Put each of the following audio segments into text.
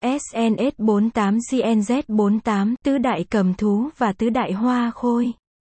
SNS48 GNZ48 Tứ đại cầm thú và tứ đại hoa khôi.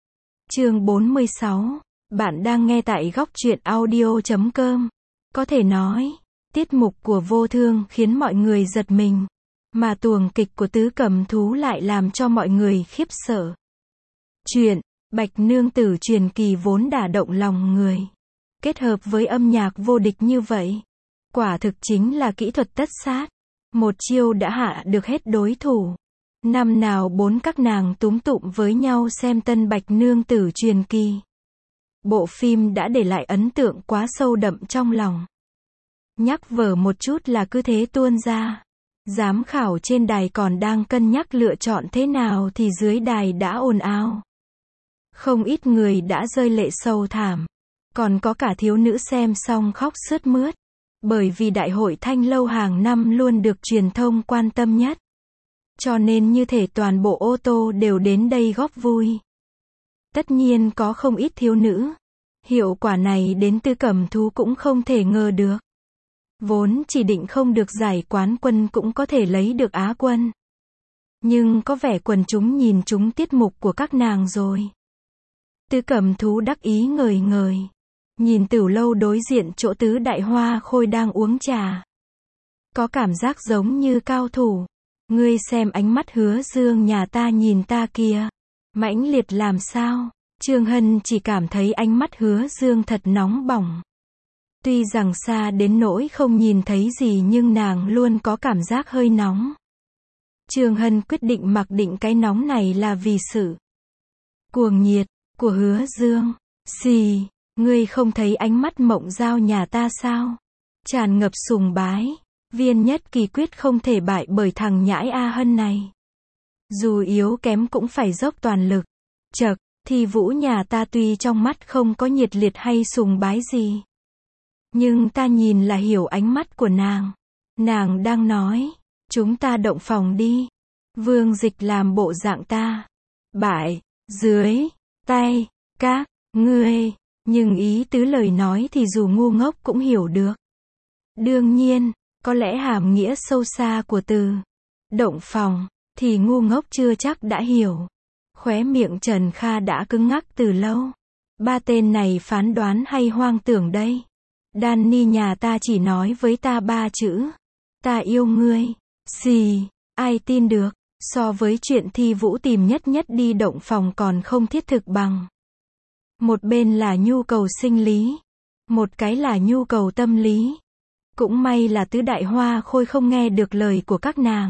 Chương 46. Bạn đang nghe tại góc truyện audio.com. Có thể nói, tiết mục của Vô Thương khiến mọi người giật mình, mà tuồng kịch của tứ cầm thú lại làm cho mọi người khiếp sợ. Chuyện Bạch Nương Tử truyền kỳ vốn đả động lòng người, kết hợp với âm nhạc vô địch như vậy, quả thực chính là kỹ thuật tất sát. Một chiêu đã hạ được hết đối thủ. Năm nào bốn các nàng túm tụm với nhau xem tân Bạch Nương Tử truyền kỳ. Bộ phim đã để lại ấn tượng quá sâu đậm trong lòng. Nhắc vở một chút là cứ thế tuôn ra. Giám khảo trên đài còn đang cân nhắc lựa chọn thế nào thì dưới đài đã ồn ào. Không ít người đã rơi lệ sầu thảm. Còn có cả thiếu nữ xem xong khóc sướt mướt. Bởi vì đại hội Thanh Lâu hàng năm luôn được truyền thông quan tâm nhất. Cho nên như thể toàn bộ ô tô đều đến đây góp vui. Tất nhiên có không ít thiếu nữ. Hiệu quả này đến từ cầm thú cũng không thể ngờ được. Vốn chỉ định không được giải quán quân cũng có thể lấy được Á quân. Nhưng có vẻ quần chúng nhìn chúng tiết mục của các nàng rồi. Tứ cầm thú đắc ý ngời ngời. Nhìn Tửu Lâu đối diện chỗ tứ đại hoa khôi đang uống trà. Có cảm giác giống như cao thủ. Ngươi xem ánh mắt Hứa Dương nhà ta nhìn ta kìa. Mãnh liệt làm sao? Trương Hân chỉ cảm thấy ánh mắt Hứa Dương thật nóng bỏng. Tuy rằng xa đến nỗi không nhìn thấy gì nhưng nàng luôn có cảm giác hơi nóng. Trương Hân quyết định mặc định cái nóng này là vì sự cuồng nhiệt của Hứa Dương. Xì, ngươi không thấy ánh mắt Mộng Giao nhà ta sao? Tràn ngập sùng bái. Viên Nhất Kỳ quyết không thể bại bởi thằng nhãi A Hân này. Dù yếu kém cũng phải dốc toàn lực. Chậc, Thi Vũ nhà ta tuy trong mắt không có nhiệt liệt hay sùng bái gì. Nhưng ta nhìn là hiểu ánh mắt của nàng. Nàng đang nói, chúng ta động phòng đi. Vương Dịch làm bộ dạng ta bại dưới tay các ngươi. Nhưng ý tứ lời nói thì dù ngu ngốc cũng hiểu được. Đương nhiên, có lẽ hàm nghĩa sâu xa của từ động phòng thì ngu ngốc chưa chắc đã hiểu. Khóe miệng Trần Kha đã cứng ngắc từ lâu. Ba tên này phán đoán hay hoang tưởng đây? Danny nhà ta chỉ nói với ta ba chữ. Ta yêu ngươi. Xì, ai tin được? So với chuyện Thi Vũ tìm nhất đi động phòng còn không thiết thực bằng. Một bên là nhu cầu sinh lý. Một cái là nhu cầu tâm lý. Cũng may là tứ đại hoa khôi không nghe được lời của các nàng.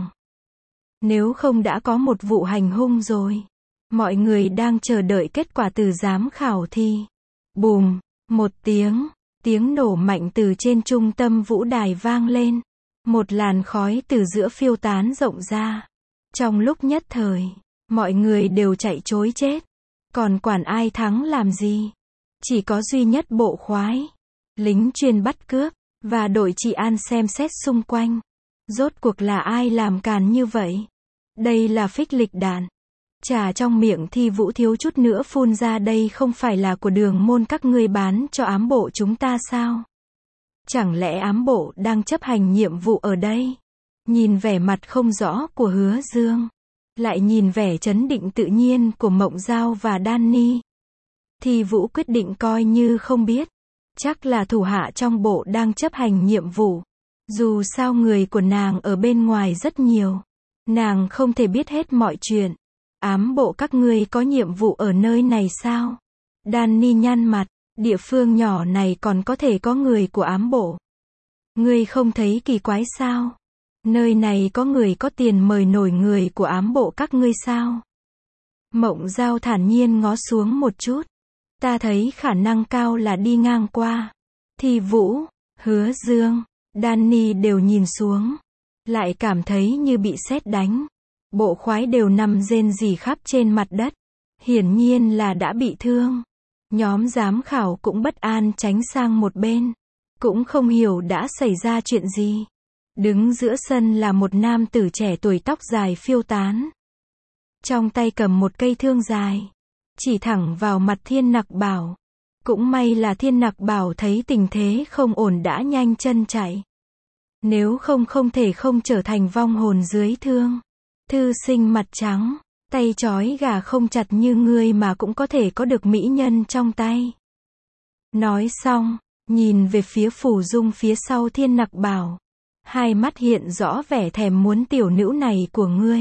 Nếu không đã có một vụ hành hung rồi. Mọi người đang chờ đợi kết quả từ giám khảo thi. Bùm, một tiếng nổ mạnh từ trên trung tâm vũ đài vang lên. Một làn khói từ giữa phiêu tán rộng ra. Trong lúc nhất thời, mọi người đều chạy trối chết. Còn quản ai thắng làm gì? Chỉ có duy nhất bộ khoái, lính chuyên bắt cướp, và đội trị an xem xét xung quanh. Rốt cuộc là ai làm càn như vậy? Đây là phích lịch đạn. Trà trong miệng Thi Vũ thiếu chút nữa phun ra, đây không phải là của Đường Môn các ngươi bán cho ám bộ chúng ta sao? Chẳng lẽ ám bộ đang chấp hành nhiệm vụ ở đây? Nhìn vẻ mặt không rõ của Hứa Dương, lại nhìn vẻ trấn định tự nhiên của Mộng Giao và Danny. Thi Vũ quyết định coi như không biết. Chắc là thủ hạ trong bộ đang chấp hành nhiệm vụ. Dù sao người của nàng ở bên ngoài rất nhiều. Nàng không thể biết hết mọi chuyện. Ám bộ các ngươi có nhiệm vụ ở nơi này sao? Danny nhăn mặt, địa phương nhỏ này còn có thể có người của ám bộ. Ngươi không thấy kỳ quái sao? Nơi này có người có tiền mời nổi người của ám bộ các ngươi sao? Mộng Giao thản nhiên ngó xuống một chút. Ta thấy khả năng cao là đi ngang qua. Thi Vũ, Hứa Dương, Danny đều nhìn xuống. Lại cảm thấy như bị sét đánh. Bộ khoái đều nằm rên rỉ khắp trên mặt đất. Hiển nhiên là đã bị thương. Nhóm giám khảo cũng bất an tránh sang một bên. Cũng không hiểu đã xảy ra chuyện gì. Đứng giữa sân là một nam tử trẻ tuổi tóc dài phiêu tán. Trong tay cầm một cây thương dài. Chỉ thẳng vào mặt Thiên Nặc Bảo. Cũng may là Thiên Nặc Bảo thấy tình thế không ổn đã nhanh chân chạy. Nếu không không thể không trở thành vong hồn dưới thương. Thư sinh mặt trắng, tay trói gà không chặt như ngươi mà cũng có thể có được mỹ nhân trong tay. Nói xong, nhìn về phía Phù Dung phía sau Thiên Nặc Bảo. Hai mắt hiện rõ vẻ thèm muốn tiểu nữ này của ngươi.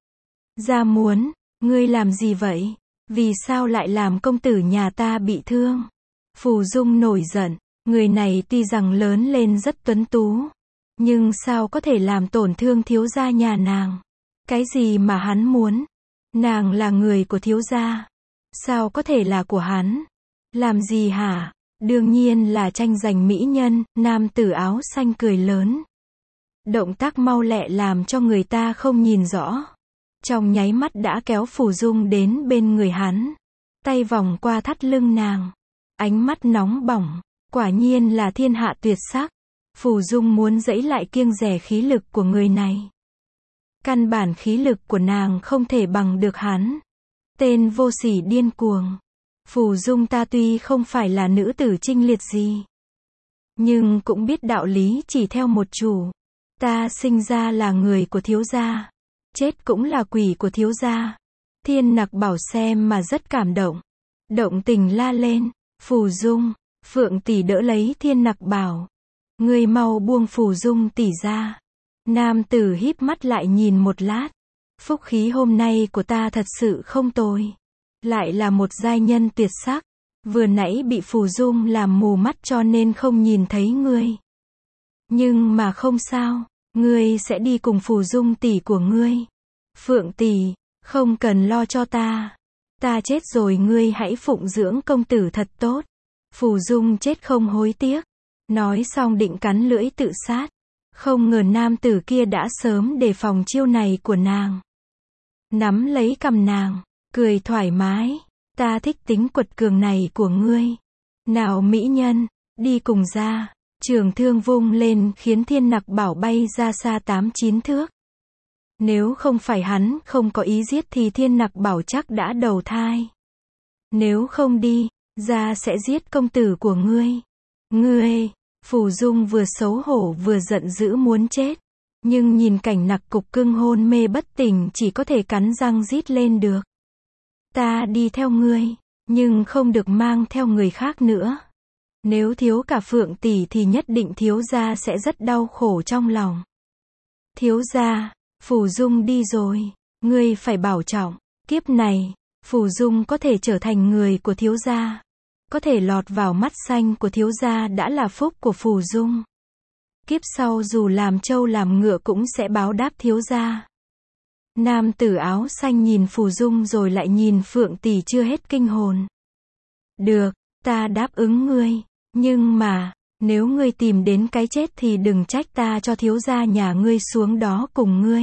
Ra muốn, ngươi làm gì vậy? Vì sao lại làm công tử nhà ta bị thương? Phù Dung nổi giận, người này tuy rằng lớn lên rất tuấn tú, nhưng sao có thể làm tổn thương thiếu gia nhà nàng? Cái gì mà hắn muốn? Nàng là người của thiếu gia, sao có thể là của hắn? Làm gì hả? Đương nhiên là tranh giành mỹ nhân. Nam tử áo xanh cười lớn. Động tác mau lẹ làm cho người ta không nhìn rõ. Trong nháy mắt đã kéo Phù Dung đến bên người hắn. Tay vòng qua thắt lưng nàng. Ánh mắt nóng bỏng. Quả nhiên là thiên hạ tuyệt sắc. Phù Dung muốn giãy lại kiêng dè khí lực của người này. Căn bản khí lực của nàng không thể bằng được hắn. Tên vô sỉ điên cuồng. Phù Dung ta tuy không phải là nữ tử trinh liệt gì, nhưng cũng biết đạo lý chỉ theo một chủ. Ta sinh ra là người của thiếu gia, chết cũng là quỷ của thiếu gia. Thiên Nặc Bảo xem mà rất cảm động. Động tình la lên. Phù Dung, Phượng tỷ đỡ lấy Thiên Nặc Bảo. Ngươi mau buông Phù Dung tỷ ra. Nam tử híp mắt lại nhìn một lát. Phúc khí hôm nay của ta thật sự không tồi. Lại là một giai nhân tuyệt sắc. Vừa nãy bị Phù Dung làm mù mắt cho nên không nhìn thấy ngươi. Nhưng mà không sao, ngươi sẽ đi cùng Phù Dung tỷ của ngươi. Phượng tỷ, không cần lo cho ta. Ta chết rồi ngươi hãy phụng dưỡng công tử thật tốt. Phù Dung chết không hối tiếc. Nói xong định cắn lưỡi tự sát. Không ngờ nam tử kia đã sớm đề phòng chiêu này của nàng. Nắm lấy cằm nàng, cười thoải mái. Ta thích tính quật cường này của ngươi. Nào mỹ nhân, đi cùng ra. Trường thương vung lên khiến Thiên Nặc Bảo bay ra xa 8-9 thước. Nếu không phải hắn không có ý giết thì Thiên Nặc Bảo chắc đã đầu thai. Nếu không đi, ra sẽ giết công tử của ngươi. Ngươi, Phù Dung vừa xấu hổ vừa giận dữ muốn chết. Nhưng nhìn cảnh Nặc Cục Cưng hôn mê bất tỉnh chỉ có thể cắn răng rít lên được. Ta đi theo ngươi, nhưng không được mang theo người khác nữa. Nếu thiếu cả Phượng tỷ thì nhất định thiếu gia sẽ rất đau khổ trong lòng. Thiếu gia, Phù Dung đi rồi, ngươi phải bảo trọng. Kiếp này, Phù Dung có thể trở thành người của thiếu gia, có thể lọt vào mắt xanh của thiếu gia đã là phúc của Phù Dung. Kiếp sau dù làm trâu làm ngựa cũng sẽ báo đáp thiếu gia. Nam tử áo xanh nhìn Phù Dung rồi lại nhìn Phượng tỷ chưa hết kinh hồn. Được, ta đáp ứng ngươi, nhưng mà, nếu ngươi tìm đến cái chết thì đừng trách ta cho thiếu gia nhà ngươi xuống đó cùng ngươi.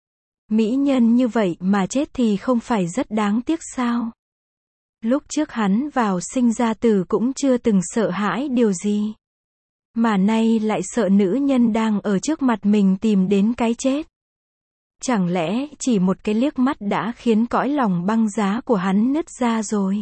Mỹ nhân như vậy mà chết thì không phải rất đáng tiếc sao? Lúc trước hắn vào sinh ra tử cũng chưa từng sợ hãi điều gì. Mà nay lại sợ nữ nhân đang ở trước mặt mình tìm đến cái chết. Chẳng lẽ chỉ một cái liếc mắt đã khiến cõi lòng băng giá của hắn nứt ra rồi?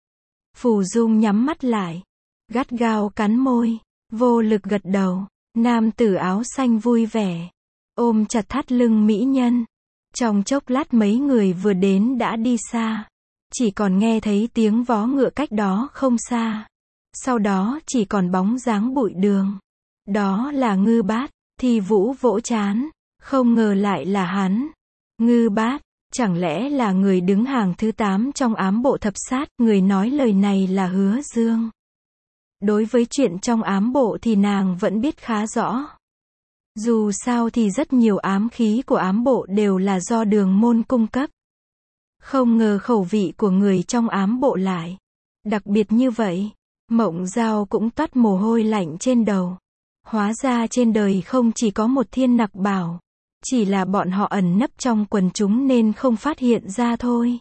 Phù Dung nhắm mắt lại, gắt gao cắn môi, vô lực gật đầu. Nam tử áo xanh vui vẻ, ôm chặt thắt lưng mỹ nhân. Trong chốc lát mấy người vừa đến đã đi xa. Chỉ còn nghe thấy tiếng vó ngựa cách đó không xa. Sau đó chỉ còn bóng dáng bụi đường. Đó là Ngư Bát. Thi Vũ vỗ trán. Không ngờ lại là hắn. Ngư Bát, chẳng lẽ là người đứng hàng thứ 8 trong ám bộ thập sát? Người nói lời này là Hứa Dương. Đối với chuyện trong ám bộ thì nàng vẫn biết khá rõ. Dù sao thì rất nhiều ám khí của ám bộ đều là do Đường Môn cung cấp. Không ngờ khẩu vị của người trong ám bộ lại đặc biệt như vậy. Mộng Giao cũng toát mồ hôi lạnh trên đầu. Hóa ra trên đời không chỉ có một Thiên Nặc Bảo, chỉ là bọn họ ẩn nấp trong quần chúng nên không phát hiện ra thôi.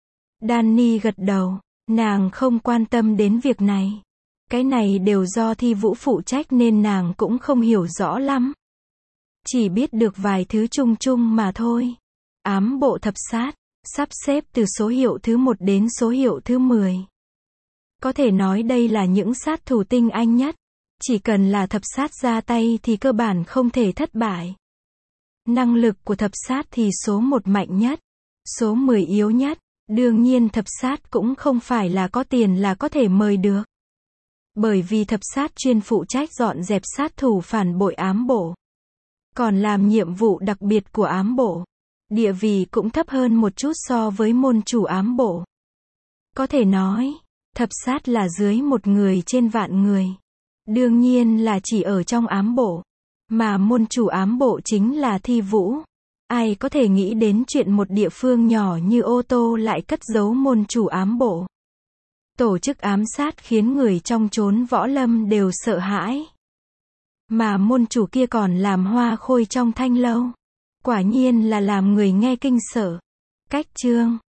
Danny gật đầu, nàng không quan tâm đến việc này. Cái này đều do Thi Vũ phụ trách nên nàng cũng không hiểu rõ lắm. Chỉ biết được vài thứ chung chung mà thôi. Ám bộ thập sát, sắp xếp từ số hiệu thứ 1 đến số hiệu thứ 10. Có thể nói đây là những sát thủ tinh anh nhất. Chỉ cần là thập sát ra tay thì cơ bản không thể thất bại. Năng lực của thập sát thì số 1 mạnh nhất, số 10 yếu nhất. Đương nhiên thập sát cũng không phải là có tiền là có thể mời được. Bởi vì thập sát chuyên phụ trách dọn dẹp sát thủ phản bội ám bộ. Còn làm nhiệm vụ đặc biệt của ám bộ. Địa vị cũng thấp hơn một chút so với môn chủ ám bộ. Có thể nói, thập sát là dưới 1 người trên vạn người. Đương nhiên là chỉ ở trong ám bộ. Mà môn chủ ám bộ chính là Thi Vũ. Ai có thể nghĩ đến chuyện một địa phương nhỏ như Ô Tô lại cất giấu môn chủ ám bộ. Tổ chức ám sát khiến người trong chốn võ lâm đều sợ hãi. Mà môn chủ kia còn làm hoa khôi trong thanh lâu. Quả nhiên là làm người nghe kinh sợ. Cách chương